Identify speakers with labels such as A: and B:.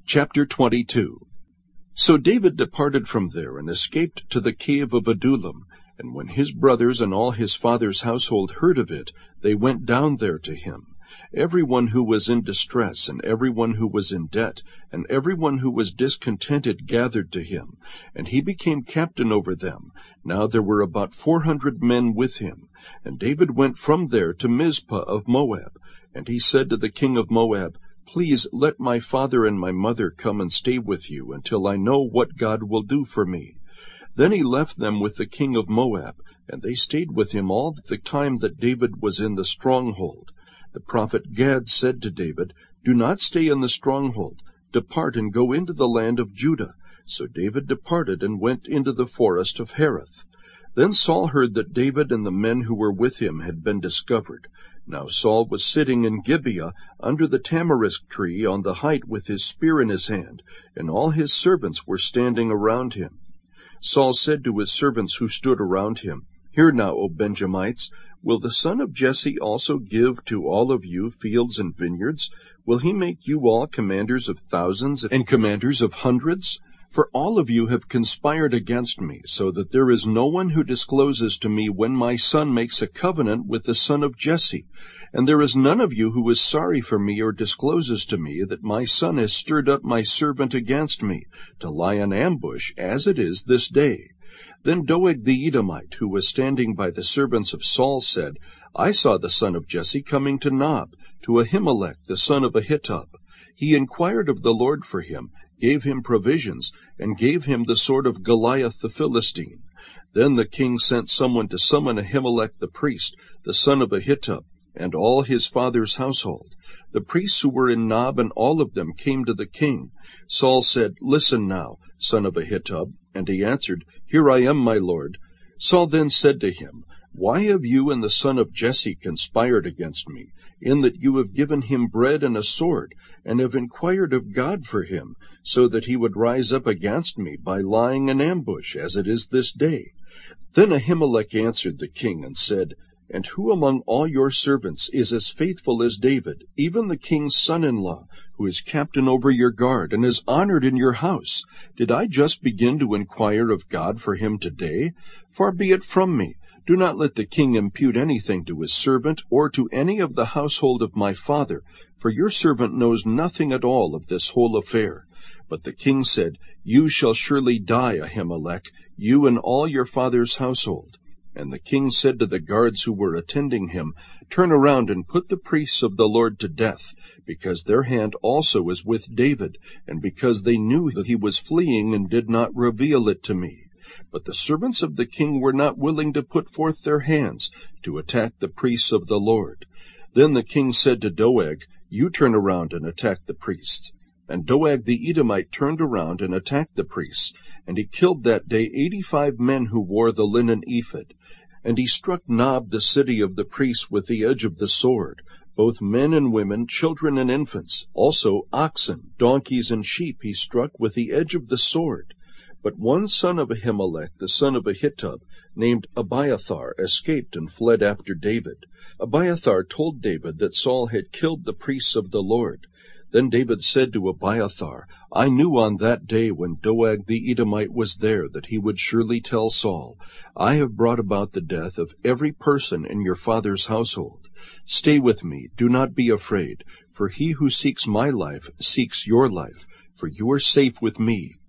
A: Chapter 22. So David departed from there and escaped to the cave of Adullam. And when his brothers and all his father's household heard of it, they went down there to him. Everyone who was in distress, and everyone who was in debt, and everyone who was discontented gathered to him, and he became captain over them. Now there were about 400 men with him. And David went from there to Mizpah of Moab. And he said to the king of Moab, "Please let my father and my mother come and stay with you until I know what God will do for me." Then he left them with the king of Moab, and they stayed with him all the time that David was in the stronghold. The prophet Gad said to David, "Do not stay in the stronghold. Depart and go into the land of Judah." So David departed and went into the forest of Hereth. Then Saul heard that David and the men who were with him had been discovered. Now Saul was sitting in Gibeah under the tamarisk tree on the height with his spear in his hand, and all his servants were standing around him. Saul said to his servants who stood around him, "Hear now, O Benjamites, will the son of Jesse also give to all of you fields and vineyards? Will he make you all commanders of thousands and commanders of hundreds? For all of you have conspired against me, so that there is no one who discloses to me when my son makes a covenant with the son of Jesse. And there is none of you who is sorry for me or discloses to me that my son has stirred up my servant against me, to lie in ambush, as it is this day." Then Doeg the Edomite, who was standing by the servants of Saul, said, "I saw the son of Jesse coming to Nob, to Ahimelech the son of Ahitub. He inquired of the Lord for him, gave him provisions, and gave him the sword of Goliath the Philistine." Then the king sent someone to summon Ahimelech the priest, the son of Ahitub, and all his father's household. The priests who were in Nob and all of them came to the king. Saul said, "Listen now, son of Ahitub." And he answered, "Here I am, my lord." Saul then said to him, "Why have you and the son of Jesse conspired against me, in that you have given him bread and a sword, and have inquired of God for him, so that he would rise up against me by lying in ambush, as it is this day?" Then Ahimelech answered the king and said, "And who among all your servants is as faithful as David, even the king's son-in-law, who is captain over your guard, and is honored in your house? Did I just begin to inquire of God for him today? Far be it from me. Do not let the king impute anything to his servant, or to any of the household of my father, for your servant knows nothing at all of this whole affair." But the king said, "You shall surely die, Ahimelech, you and all your father's household." And the king said to the guards who were attending him, "Turn around and put the priests of the Lord to death, because their hand also is with David, and because they knew that he was fleeing and did not reveal it to me." But the servants of the king were not willing to put forth their hands to attack the priests of the Lord. Then the king said to Doeg, "You turn around and attack the priests." And Doeg the Edomite turned around and attacked the priests, and he killed that day 85 men who wore the linen ephod. And he struck Nob the city of the priests with the edge of the sword, both men and women, children and infants. Also oxen, donkeys, and sheep he struck with the edge of the sword. But one son of Ahimelech, the son of Ahitub, named Abiathar, escaped and fled after David. Abiathar told David that Saul had killed the priests of the Lord. Then David said to Abiathar, "I knew on that day when Doeg the Edomite was there that he would surely tell Saul, 'I have brought about the death of every person in your father's household.' Stay with me, do not be afraid, for he who seeks my life seeks your life, for you are safe with me."